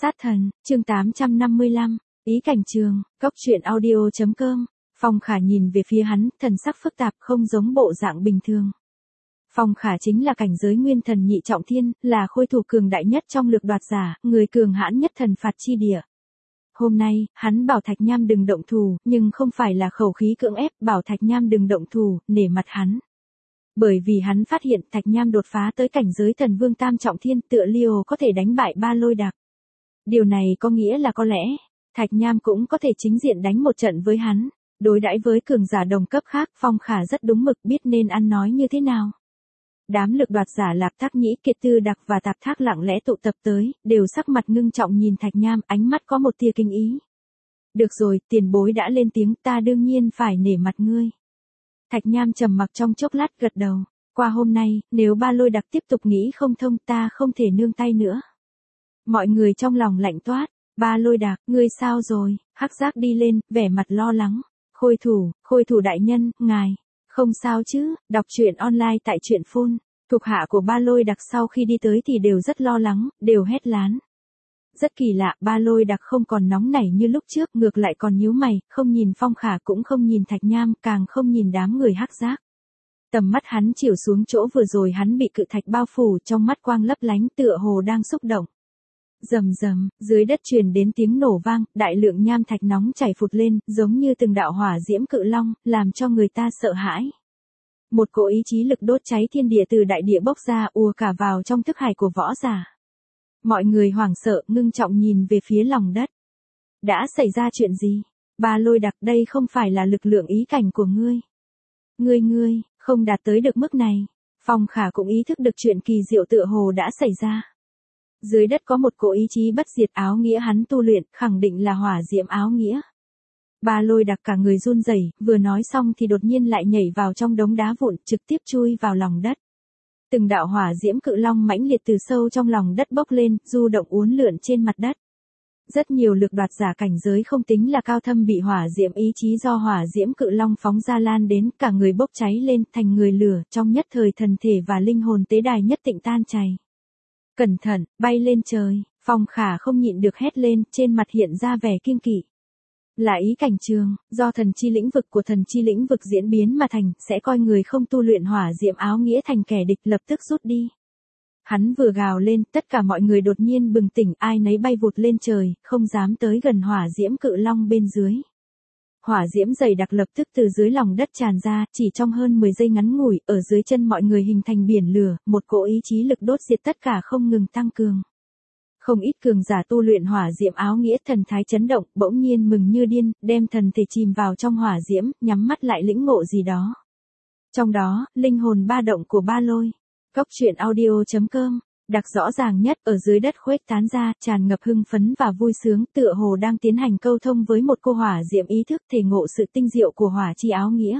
Sát thần, chương 855, ý cảnh trường, góc truyện audio.com. Phong Khả nhìn về phía hắn, thần sắc phức tạp không giống bộ dạng bình thường. Phong Khả chính là cảnh giới nguyên thần nhị trọng thiên, là khôi thủ cường đại nhất trong lược đoạt giả, người cường hãn nhất thần phạt chi địa. Hôm nay, hắn bảo Thạch Nham đừng động thủ, nhưng không phải là khẩu khí cưỡng ép, bảo Thạch Nham đừng động thủ, nể mặt hắn. Bởi vì hắn phát hiện Thạch Nham đột phá tới cảnh giới thần vương tam trọng thiên, tựa liều có thể đánh bại Ba Lôi Đạc. Điều này có nghĩa là có lẽ, Thạch Nham cũng có thể chính diện đánh một trận với hắn. Đối đãi với cường giả đồng cấp khác, Phong Khả rất đúng mực biết nên ăn nói như thế nào. Đám lực đoạt giả Lạp Thác Nhĩ, Kiệt Tư Đặc và Tạp Thác lặng lẽ tụ tập tới, đều sắc mặt ngưng trọng nhìn Thạch Nham, ánh mắt có một tia kinh ý. Được rồi, tiền bối đã lên tiếng, ta đương nhiên phải nể mặt ngươi. Thạch Nham trầm mặc trong chốc lát gật đầu. Qua hôm nay, nếu Ba Lôi Đặc tiếp tục nghĩ không thông, ta không thể nương tay nữa. Mọi người trong lòng lạnh toát. Ba Lôi Đạc, ngươi sao rồi? Hắc Giác đi lên, vẻ mặt lo lắng. Khôi thủ đại nhân, ngài, không sao chứ? Đọc truyện online tại truyện phun. Thuộc hạ của Ba Lôi Đạc sau khi đi tới thì đều rất lo lắng, đều hét lán. Rất kỳ lạ, Ba Lôi Đạc không còn nóng nảy như lúc trước, ngược lại còn nhíu mày, không nhìn Phong Khả cũng không nhìn Thạch Nham, càng không nhìn đám người Hắc Giác. Tầm mắt hắn chiều xuống chỗ vừa rồi hắn bị cự thạch bao phủ, trong mắt quang lấp lánh tựa hồ đang xúc động. Rầm rầm, dưới đất truyền đến tiếng nổ vang, đại lượng nham thạch nóng chảy phụt lên, giống như từng đạo hỏa diễm cự long, làm cho người ta sợ hãi. Một cỗ ý chí lực đốt cháy thiên địa từ đại địa bốc ra, ùa cả vào trong thức hải của võ giả. Mọi người hoảng sợ, ngưng trọng nhìn về phía lòng đất. Đã xảy ra chuyện gì? Ba Lôi Đặc, đây không phải là lực lượng ý cảnh của ngươi. Ngươi, không đạt tới được mức này. Phong Khả cũng ý thức được chuyện kỳ diệu tựa hồ đã xảy ra. Dưới đất có một cỗ ý chí bất diệt áo nghĩa hắn tu luyện, khẳng định là hỏa diễm áo nghĩa. Ba Lôi Đặc cả người run rẩy, vừa nói xong thì đột nhiên lại nhảy vào trong đống đá vụn, trực tiếp chui vào lòng đất. Từng đạo hỏa diễm cự long mãnh liệt từ sâu trong lòng đất bốc lên, du động uốn lượn trên mặt đất. Rất nhiều lực đoạt giả cảnh giới không tính là cao thâm bị hỏa diễm ý chí do hỏa diễm cự long phóng ra lan đến, cả người bốc cháy lên thành người lửa, trong nhất thời thần thể và linh hồn tế đài nhất tịnh tan chảy. Cẩn thận, bay lên trời, Phong Khả không nhịn được hét lên, trên mặt hiện ra vẻ kiêng kỵ. Là ý cảnh trường, do thần chi lĩnh vực của thần chi lĩnh vực diễn biến mà thành, sẽ coi người không tu luyện hỏa diễm áo nghĩa thành kẻ địch, lập tức rút đi. Hắn vừa gào lên, tất cả mọi người đột nhiên bừng tỉnh, ai nấy bay vụt lên trời, không dám tới gần hỏa diễm cự long bên dưới. Hỏa diễm dày đặc lập tức từ dưới lòng đất tràn ra, chỉ trong hơn 10 giây ngắn ngủi, ở dưới chân mọi người hình thành biển lửa, một cỗ ý chí lực đốt diệt tất cả không ngừng tăng cường. Không ít cường giả tu luyện hỏa diễm áo nghĩa thần thái chấn động, bỗng nhiên mừng như điên, đem thần thể chìm vào trong hỏa diễm, nhắm mắt lại lĩnh ngộ gì đó. Trong đó, linh hồn ba động của Ba Lôi. Góc truyện audio.com, đặc rõ ràng nhất, ở dưới đất khuếch tán ra, tràn ngập hưng phấn và vui sướng, tựa hồ đang tiến hành câu thông với một cô hỏa diễm ý thức, thể ngộ sự tinh diệu của hỏa chi áo nghĩa.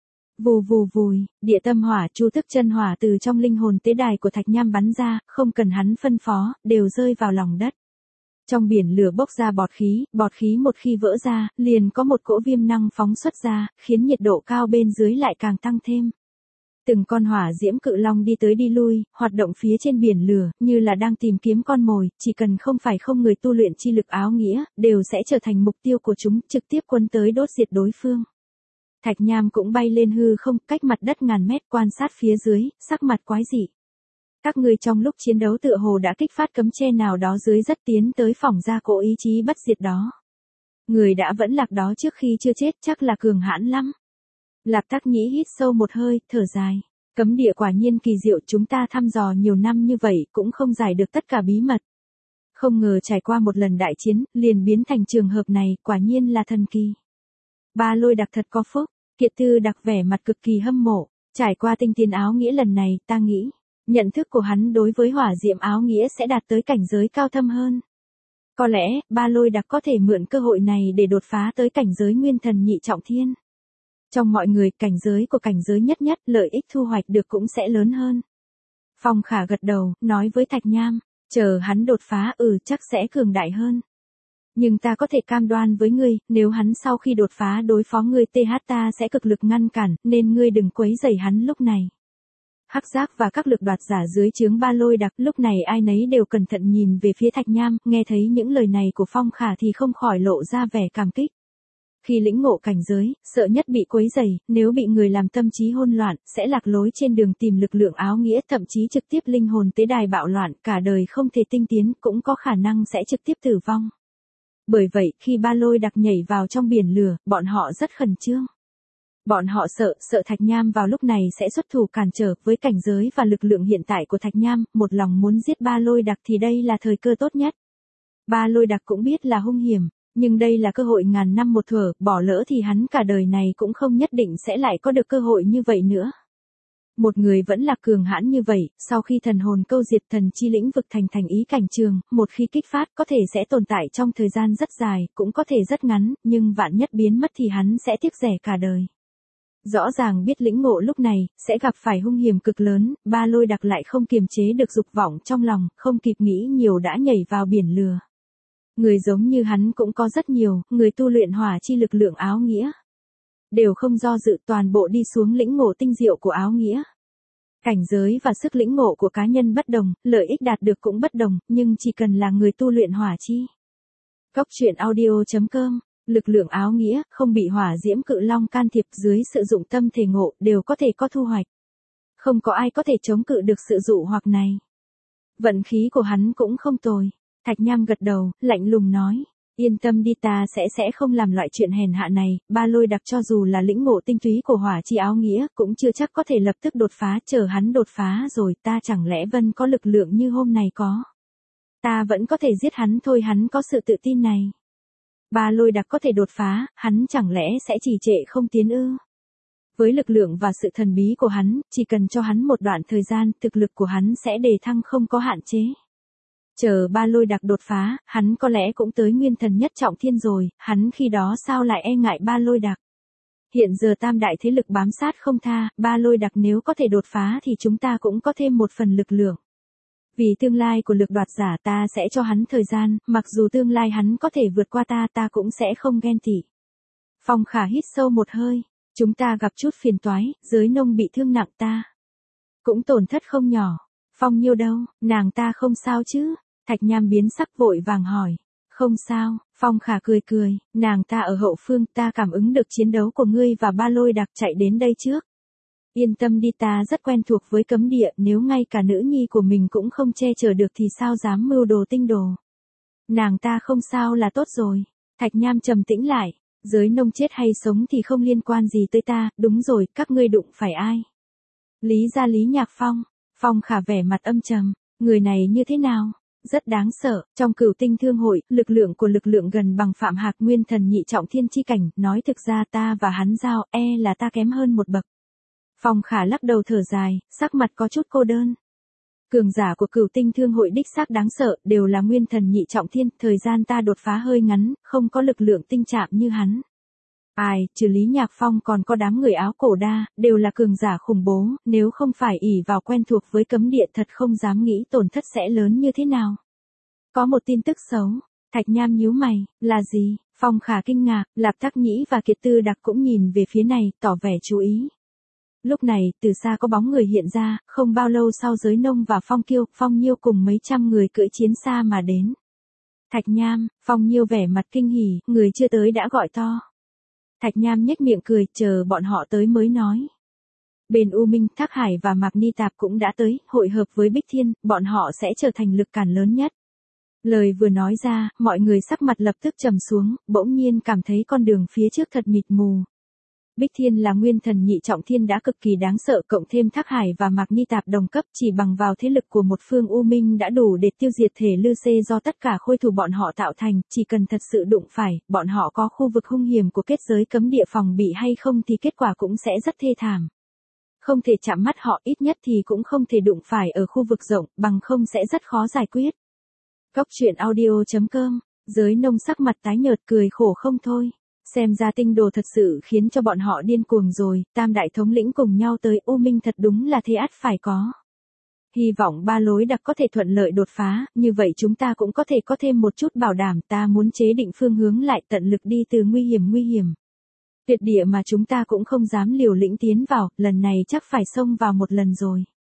Vù vù vùi, địa tâm hỏa chu thức chân hỏa từ trong linh hồn tế đài của Thạch Nham bắn ra, không cần hắn phân phó, đều rơi vào lòng đất. Trong biển lửa bốc ra bọt khí một khi vỡ ra, liền có một cỗ viêm năng phóng xuất ra, khiến nhiệt độ cao bên dưới lại càng tăng thêm. Từng con hỏa diễm cự long đi tới đi lui, hoạt động phía trên biển lửa, như là đang tìm kiếm con mồi, chỉ cần không người tu luyện chi lực áo nghĩa, đều sẽ trở thành mục tiêu của chúng, trực tiếp quân tới đốt diệt đối phương. Thạch Nham cũng bay lên hư không, cách mặt đất ngàn mét, quan sát phía dưới, sắc mặt quái dị. Các ngươi trong lúc chiến đấu tựa hồ đã kích phát cấm che nào đó dưới rất tiến tới phỏng ra cỗ ý chí bất diệt đó. Người đã vẫn lạc đó trước khi chưa chết chắc là cường hãn lắm. Lạp Thác Nhĩ hít sâu một hơi, thở dài. Cấm địa quả nhiên kỳ diệu, chúng ta thăm dò nhiều năm như vậy cũng không giải được tất cả bí mật. Không ngờ trải qua một lần đại chiến, liền biến thành trường hợp này, quả nhiên là thần kỳ. Ba Lôi Đặc thật có phúc, Kiệt Tư Đặc vẻ mặt cực kỳ hâm mộ. Trải qua tinh tiến áo nghĩa lần này, ta nghĩ, nhận thức của hắn đối với hỏa diễm áo nghĩa sẽ đạt tới cảnh giới cao thâm hơn. Có lẽ, Ba Lôi Đặc có thể mượn cơ hội này để đột phá tới cảnh giới nguyên thần nhị trọng thiên. Trong mọi người, cảnh giới của cảnh giới nhất, lợi ích thu hoạch được cũng sẽ lớn hơn. Phong Khả gật đầu, nói với Thạch Nham, chờ hắn đột phá, chắc sẽ cường đại hơn. Nhưng ta có thể cam đoan với ngươi, nếu hắn sau khi đột phá đối phó ngươi ta sẽ cực lực ngăn cản, nên ngươi đừng quấy rầy hắn lúc này. Hắc Giác và các lực đoạt giả dưới trướng Ba Lôi Đặc, lúc này ai nấy đều cẩn thận nhìn về phía Thạch Nham, nghe thấy những lời này của Phong Khả thì không khỏi lộ ra vẻ cảm kích. Khi lĩnh ngộ cảnh giới, sợ nhất bị quấy rầy, nếu bị người làm tâm trí hỗn loạn, sẽ lạc lối trên đường tìm lực lượng áo nghĩa, thậm chí trực tiếp linh hồn tế đài bạo loạn, cả đời không thể tinh tiến, cũng có khả năng sẽ trực tiếp tử vong. Bởi vậy, khi Ba Lôi Đặc nhảy vào trong biển lửa, bọn họ rất khẩn trương. Bọn họ sợ Thạch Nham vào lúc này sẽ xuất thủ cản trở, với cảnh giới và lực lượng hiện tại của Thạch Nham, một lòng muốn giết Ba Lôi Đặc thì đây là thời cơ tốt nhất. Ba Lôi Đặc cũng biết là hung hiểm, nhưng đây là cơ hội ngàn năm một thuở, bỏ lỡ thì hắn cả đời này cũng không nhất định sẽ lại có được cơ hội như vậy nữa. Một người vẫn là cường hãn như vậy, sau khi thần hồn câu diệt thần chi lĩnh vực thành ý cảnh trường, một khi kích phát có thể sẽ tồn tại trong thời gian rất dài, cũng có thể rất ngắn, nhưng vạn nhất biến mất thì hắn sẽ tiếc rẻ cả đời. Rõ ràng biết lĩnh ngộ lúc này, sẽ gặp phải hung hiểm cực lớn, Ba Lôi Đặc lại không kiềm chế được dục vọng trong lòng, không kịp nghĩ nhiều đã nhảy vào biển lửa. Người giống như hắn cũng có rất nhiều, người tu luyện hỏa chi lực lượng áo nghĩa. Đều không do dự toàn bộ đi xuống lĩnh ngộ tinh diệu của áo nghĩa. Cảnh giới và sức lĩnh ngộ của cá nhân bất đồng, lợi ích đạt được cũng bất đồng, nhưng chỉ cần là người tu luyện hỏa chi. Cốc truyện audio.com, lực lượng áo nghĩa, không bị hỏa diễm cự long can thiệp, dưới sự dụng tâm thể ngộ, đều có thể có thu hoạch. Không có ai có thể chống cự được sự dụ hoặc này. Vận khí của hắn cũng không tồi. Thạch Nham gật đầu, lạnh lùng nói. Yên tâm đi, ta sẽ không làm loại chuyện hèn hạ này. Ba Lôi Đặc cho dù là lĩnh ngộ tinh túy của hỏa chi áo nghĩa, cũng chưa chắc có thể lập tức đột phá, chờ hắn đột phá rồi ta chẳng lẽ vẫn có lực lượng như hôm nay có. Ta vẫn có thể giết hắn thôi, hắn có sự tự tin này. Ba Lôi Đặc có thể đột phá, hắn chẳng lẽ sẽ trì trệ không tiến ư? Với lực lượng và sự thần bí của hắn, chỉ cần cho hắn một đoạn thời gian, thực lực của hắn sẽ đề thăng không có hạn chế. Chờ Ba Lôi Đặc đột phá, hắn có lẽ cũng tới nguyên thần nhất trọng thiên rồi, hắn khi đó sao lại e ngại Ba Lôi Đặc. Hiện giờ tam đại thế lực bám sát không tha, Ba Lôi Đặc nếu có thể đột phá thì chúng ta cũng có thêm một phần lực lượng. Vì tương lai của lực đoạt giả ta sẽ cho hắn thời gian, mặc dù tương lai hắn có thể vượt qua ta cũng sẽ không ghen tị. Phong Khả hít sâu một hơi, chúng ta gặp chút phiền toái, giới nông bị thương nặng ta. Cũng tổn thất không nhỏ. Phong Nhiêu đâu, nàng ta không sao chứ? Thạch Nham biến sắc vội vàng hỏi. Không sao, Phong Khả cười, nàng ta ở hậu phương, ta cảm ứng được chiến đấu của ngươi và Ba Lôi Đặc chạy đến đây trước. Yên tâm đi, ta rất quen thuộc với cấm địa, nếu ngay cả nữ nhi của mình cũng không che chở được thì sao dám mưu đồ tinh đồ. Nàng ta không sao là tốt rồi. Thạch Nham trầm tĩnh lại, giới nông chết hay sống thì không liên quan gì tới ta, đúng rồi, các ngươi đụng phải ai? Lý gia Lý Nhạc Phong. Phong Khả vẻ mặt âm trầm, người này như thế nào? Rất đáng sợ, trong Cửu Tinh Thương hội, lực lượng gần bằng Phạm Hạc nguyên thần nhị trọng thiên chi cảnh, nói thực ra ta và hắn giao, là ta kém hơn một bậc. Phong Khả lắc đầu thở dài, sắc mặt có chút cô đơn. Cường giả của Cửu Tinh Thương hội đích xác đáng sợ, đều là nguyên thần nhị trọng thiên, thời gian ta đột phá hơi ngắn, không có lực lượng tinh chạm như hắn. Trừ Lý Nhạc Phong còn có đám người áo cổ đa, đều là cường giả khủng bố, nếu không phải ỷ vào quen thuộc với cấm địa thật không dám nghĩ tổn thất sẽ lớn như thế nào. Có một tin tức xấu, Thạch Nham nhíu mày, là gì? Phong Khả kinh ngạc, Lạp Thác Nhĩ và Kiệt Tư Đặc cũng nhìn về phía này, tỏ vẻ chú ý. Lúc này, từ xa có bóng người hiện ra, không bao lâu sau giới nông và Phong Kiêu, Phong Nhiêu cùng mấy trăm người cưỡi chiến xa mà đến. Thạch Nham, Phong Nhiêu vẻ mặt kinh hỉ, người chưa tới đã gọi to. Thạch Nham nhếch miệng cười, chờ bọn họ tới mới nói. Bên U Minh, Thác Hải và Mạc Ni Tạp cũng đã tới, hội hợp với Bích Thiên, bọn họ sẽ trở thành lực cản lớn nhất. Lời vừa nói ra, mọi người sắc mặt lập tức trầm xuống, bỗng nhiên cảm thấy con đường phía trước thật mịt mù. Bích Thiên là nguyên thần nhị trọng thiên đã cực kỳ đáng sợ, cộng thêm Thác Hải và Mạc Ni Tạp đồng cấp, chỉ bằng vào thế lực của một phương U Minh đã đủ để tiêu diệt thể Lư Xê do tất cả khôi thủ bọn họ tạo thành, chỉ cần thật sự đụng phải, bọn họ có khu vực hung hiểm của kết giới cấm địa phòng bị hay không thì kết quả cũng sẽ rất thê thảm. Không thể chạm mắt họ, ít nhất thì cũng không thể đụng phải ở khu vực rộng, bằng không sẽ rất khó giải quyết. Cốc truyện audio.com, giới nông sắc mặt tái nhợt cười khổ không thôi. Xem ra tinh đồ thật sự khiến cho bọn họ điên cuồng rồi, tam đại thống lĩnh cùng nhau tới U Minh thật đúng là thế ắt phải có. Hy vọng Ba Lôi Đặc có thể thuận lợi đột phá, như vậy chúng ta cũng có thể có thêm một chút bảo đảm, ta muốn chế định phương hướng lại tận lực đi từ nguy hiểm. Tuyệt địa mà chúng ta cũng không dám liều lĩnh tiến vào, lần này chắc phải xông vào một lần rồi.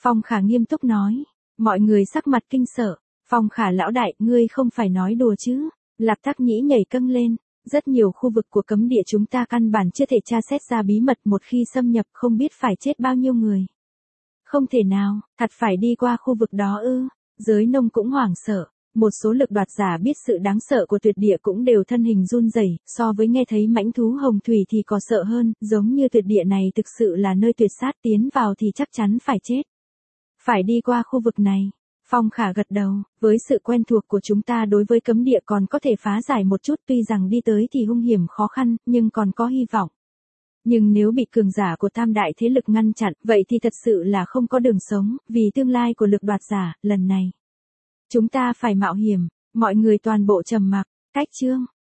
Phong Khả nghiêm túc nói. Mọi người sắc mặt kinh sợ. Phong Khả lão đại, ngươi không phải nói đùa chứ? Lạc Tắc Nhĩ nhảy câng lên. Rất nhiều khu vực của cấm địa chúng ta căn bản chưa thể tra xét ra bí mật, một khi xâm nhập không biết phải chết bao nhiêu người. Không thể nào, thật phải đi qua khu vực đó ư? Giới nông cũng hoảng sợ. Một số lực đoạt giả biết sự đáng sợ của tuyệt địa cũng đều thân hình run rẩy, so với nghe thấy mãnh thú hồng thủy thì có sợ hơn, giống như tuyệt địa này thực sự là nơi tuyệt sát, tiến vào thì chắc chắn phải chết. Phải đi qua khu vực này. Phong Khả gật đầu, với sự quen thuộc của chúng ta đối với cấm địa còn có thể phá giải một chút, tuy rằng đi tới thì hung hiểm khó khăn, nhưng còn có hy vọng. Nhưng nếu bị cường giả của tam đại thế lực ngăn chặn, vậy thì thật sự là không có đường sống, vì tương lai của lực đoạt giả, lần này. Chúng ta phải mạo hiểm, mọi người toàn bộ trầm mặc, cách chương.